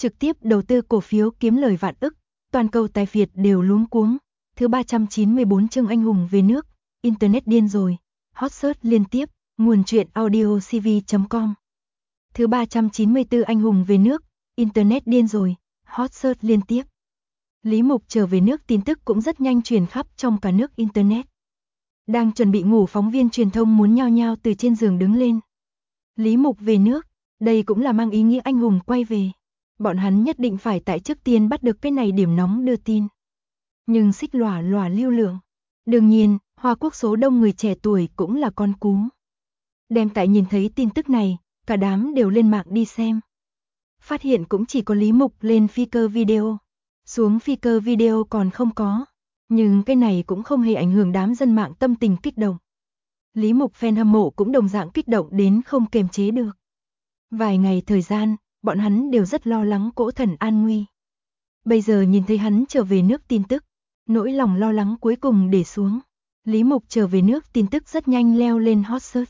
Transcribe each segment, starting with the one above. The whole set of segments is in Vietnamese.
trực tiếp đầu tư cổ phiếu kiếm lời vạn ức, toàn cầu tài phiệt đều luống cuống. Thứ 394 chương anh hùng về nước, Internet điên rồi, hot search liên tiếp, nguồn truyện audio cv.com. Thứ 394 anh hùng về nước, Internet điên rồi, hot search liên tiếp. Lý Mục trở về nước tin tức cũng rất nhanh truyền khắp trong cả nước Internet. Đang chuẩn bị ngủ phóng viên truyền thông muốn nhao nhao từ trên giường đứng lên. Lý Mục về nước, đây cũng là mang ý nghĩa anh hùng quay về. Bọn hắn nhất định phải tại trước tiên bắt được cái này điểm nóng đưa tin. Nhưng xích lòa lòa lưu lượng. Đương nhiên, Hoa Quốc số đông người trẻ tuổi cũng là con cú. Đem tại nhìn thấy tin tức này, cả đám đều lên mạng đi xem. Phát hiện cũng chỉ có Lý Mục lên phi cơ video. Xuống phi cơ video còn không có. Nhưng cái này cũng không hề ảnh hưởng đám dân mạng tâm tình kích động. Lý Mục fan hâm mộ cũng đồng dạng kích động đến không kềm chế được. Vài ngày thời gian, bọn hắn đều rất lo lắng Cỗ Thần an nguy. Bây giờ nhìn thấy hắn trở về nước tin tức, nỗi lòng lo lắng cuối cùng để xuống. Lý Mục trở về nước tin tức rất nhanh leo lên hot search.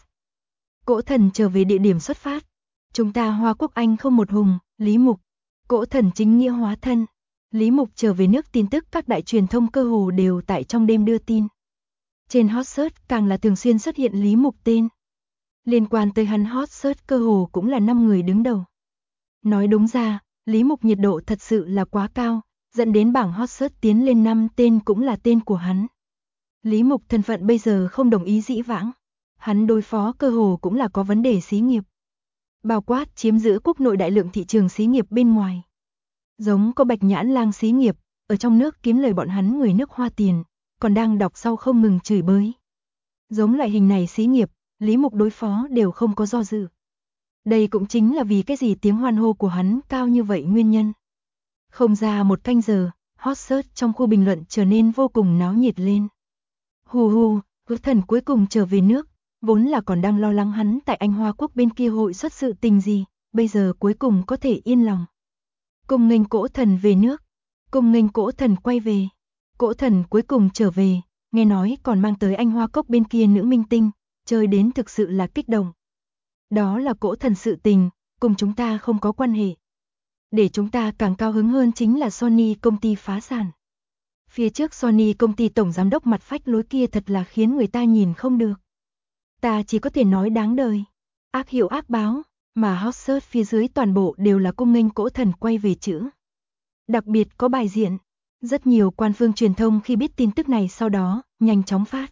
Cỗ Thần trở về địa điểm xuất phát. Chúng ta Hoa Quốc Anh không một hùng, Lý Mục. Cỗ Thần chính nghĩa hóa thân. Lý Mục trở về nước tin tức các đại truyền thông cơ hồ đều tại trong đêm đưa tin. Trên hot search càng là thường xuyên xuất hiện Lý Mục tên. Liên quan tới hắn hot search cơ hồ cũng là 5 người đứng đầu. Nói đúng ra, Lý Mục nhiệt độ thật sự là quá cao, dẫn đến bảng hot search tiến lên 5 tên cũng là tên của hắn. Lý Mục thân phận bây giờ không đồng ý dĩ vãng. Hắn đối phó cơ hồ cũng là có vấn đề xí nghiệp. Bao quát chiếm giữ quốc nội đại lượng thị trường xí nghiệp bên ngoài. Giống có Bạch Nhãn Lang xí nghiệp, ở trong nước kiếm lời bọn hắn người nước Hoa tiền, còn đang đọc sau không ngừng chửi bới. Giống loại hình này xí nghiệp, Lý Mục đối phó đều không có do dự. Đây cũng chính là vì cái gì tiếng hoan hô của hắn cao như vậy nguyên nhân. Không ra một canh giờ, hot search trong khu bình luận trở nên vô cùng náo nhiệt lên. Hù hù, Cỗ Thần cuối cùng trở về nước, vốn là còn đang lo lắng hắn tại Anh Hoa Quốc bên kia hội xuất sự tình gì, bây giờ cuối cùng có thể yên lòng. Cùng nghênh Cỗ Thần về nước, cùng nghênh Cỗ Thần quay về. Cỗ Thần cuối cùng trở về, nghe nói còn mang tới Anh Hoa Quốc bên kia nữ minh tinh, chơi đến thực sự là kích động. Đó là Cỗ Thần sự tình, cùng chúng ta không có quan hệ. Để chúng ta càng cao hứng hơn chính là Sony công ty phá sản. Phía trước Sony công ty tổng giám đốc mặt phách lối kia thật là khiến người ta nhìn không được. Ta chỉ có thể nói đáng đời. Ác hiệu ác báo, mà hot search phía dưới toàn bộ đều là cung nghênh Cỗ Thần quay về chữ. Đặc biệt có bài diện. Rất nhiều quan phương truyền thông khi biết tin tức này sau đó, nhanh chóng phát.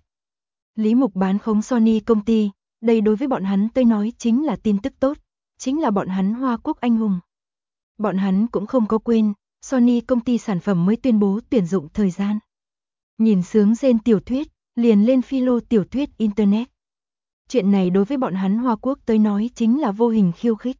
Lý Mục bán khống Sony công ty, đây đối với bọn hắn tôi nói chính là tin tức tốt, chính là bọn hắn Hoa Quốc anh hùng. Bọn hắn cũng không có quên, Sony công ty sản phẩm mới tuyên bố tuyển dụng thời gian. Nhìn sướng rên tiểu thuyết, liền lên philo tiểu thuyết Internet. Chuyện này đối với bọn hắn Hoa Quốc tới nói chính là vô hình khiêu khích.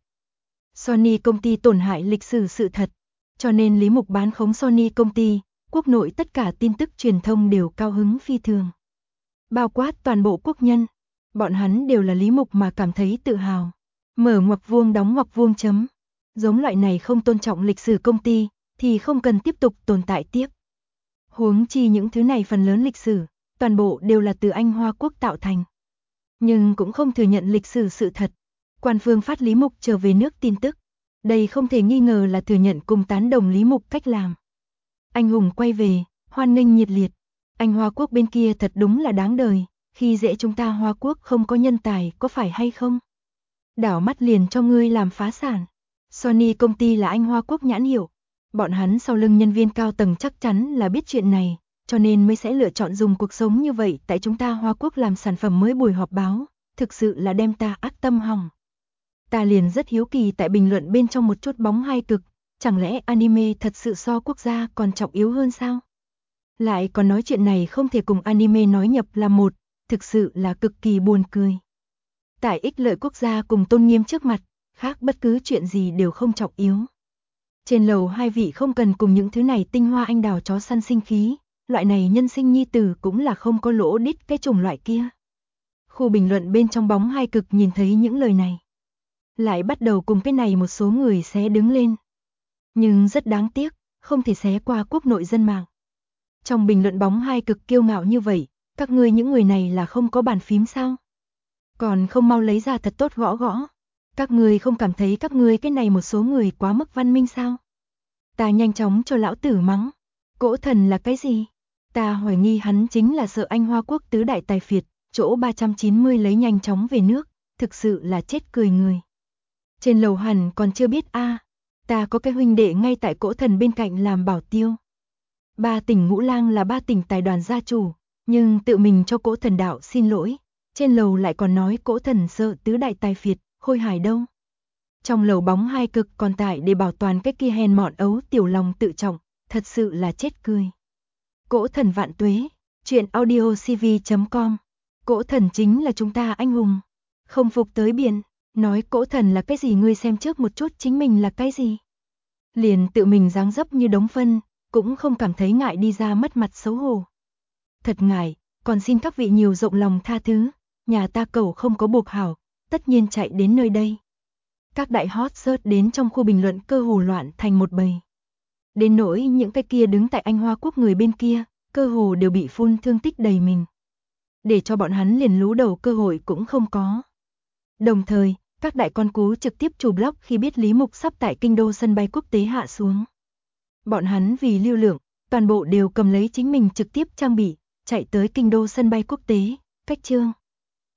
Sony công ty tổn hại lịch sử sự thật, cho nên Lý Mục bán khống Sony công ty, quốc nội tất cả tin tức truyền thông đều cao hứng phi thường. Bao quát toàn bộ quốc nhân, bọn hắn đều là Lý Mục mà cảm thấy tự hào. Mở ngoặc vuông đóng ngoặc vuông chấm. Giống loại này không tôn trọng lịch sử công ty, thì không cần tiếp tục tồn tại tiếp. Huống chi những thứ này phần lớn lịch sử, toàn bộ đều là từ Anh Hoa Quốc tạo thành. Nhưng cũng không thừa nhận lịch sử sự thật. Quan phương phát Lý Mục trở về nước tin tức. Đây không thể nghi ngờ là thừa nhận cùng tán đồng Lý Mục cách làm. Anh hùng quay về, hoan nghênh nhiệt liệt. Anh Hoa Quốc bên kia thật đúng là đáng đời, khi dễ chúng ta Hoa Quốc không có nhân tài có phải hay không? Đảo mắt liền cho ngươi làm phá sản. Sony công ty là Anh Hoa Quốc nhãn hiệu. Bọn hắn sau lưng nhân viên cao tầng chắc chắn là biết chuyện này, cho nên mới sẽ lựa chọn dùng cuộc sống như vậy tại chúng ta Hoa Quốc làm sản phẩm mới buổi họp báo, thực sự là đem ta ác tâm hỏng. Ta liền rất hiếu kỳ tại bình luận bên trong một chút bóng hai cực, chẳng lẽ anime thật sự so quốc gia còn trọng yếu hơn sao? Lại còn nói chuyện này không thể cùng anime nói nhập là một, thực sự là cực kỳ buồn cười. Tại ích lợi quốc gia cùng tôn nghiêm trước mặt, khác bất cứ chuyện gì đều không trọng yếu. Trên lầu hai vị không cần cùng những thứ này tinh hoa anh đào chó săn sinh khí, loại này nhân sinh nhi tử cũng là không có lỗ đít cái chủng loại kia. Khu bình luận bên trong bóng hai cực nhìn thấy những lời này. Lại bắt đầu cùng cái này một số người xé đứng lên. Nhưng rất đáng tiếc, không thể xé qua quốc nội dân mạng. Trong bình luận bóng hai cực kiêu ngạo như vậy, các ngươi những người này là không có bàn phím sao? Còn không mau lấy ra thật tốt gõ gõ. Các ngươi không cảm thấy các ngươi cái này một số người quá mức văn minh sao? Ta nhanh chóng cho lão tử mắng. Cỗ thần là cái gì? Ta hoài nghi hắn chính là Sợ Anh Hoa Quốc tứ đại tài phiệt, chỗ 390 lấy nhanh chóng về nước, thực sự là chết cười người. Trên lầu hẳn còn chưa biết a, ta có cái huynh đệ ngay tại cỗ thần bên cạnh làm bảo tiêu. Ba tỉnh Ngũ Lang là ba tỉnh tài đoàn gia chủ, nhưng tự mình cho cỗ thần đạo xin lỗi, trên lầu lại còn nói cỗ thần sợ tứ đại tài phiệt, khôi hài đâu. Trong lầu bóng hai cực còn tại để bảo toàn cái kia hèn mọn ấu tiểu lòng tự trọng, thật sự là chết cười. Cỗ thần vạn tuế, chuyện audiocv.com. Cỗ thần chính là chúng ta anh hùng. Không phục tới biển, nói cỗ thần là cái gì ngươi xem trước một chút chính mình là cái gì. Liền tự mình dáng dấp như đống phân, cũng không cảm thấy ngại đi ra mất mặt xấu hổ. Thật ngại, còn xin các vị nhiều rộng lòng tha thứ, nhà ta cẩu không có buộc hảo, tất nhiên chạy đến nơi đây. Các đại hot search đến trong khu bình luận cơ hồ loạn thành một bầy. Đến nỗi những cái kia đứng tại Anh Hoa Quốc người bên kia, cơ hồ đều bị phun thương tích đầy mình. Để cho bọn hắn liền lú đầu cơ hội cũng không có. Đồng thời, các đại con cú trực tiếp chụp blog khi biết Lý Mục sắp tại kinh đô sân bay quốc tế hạ xuống. Bọn hắn vì lưu lượng, toàn bộ đều cầm lấy chính mình trực tiếp trang bị, chạy tới kinh đô sân bay quốc tế, cách chương.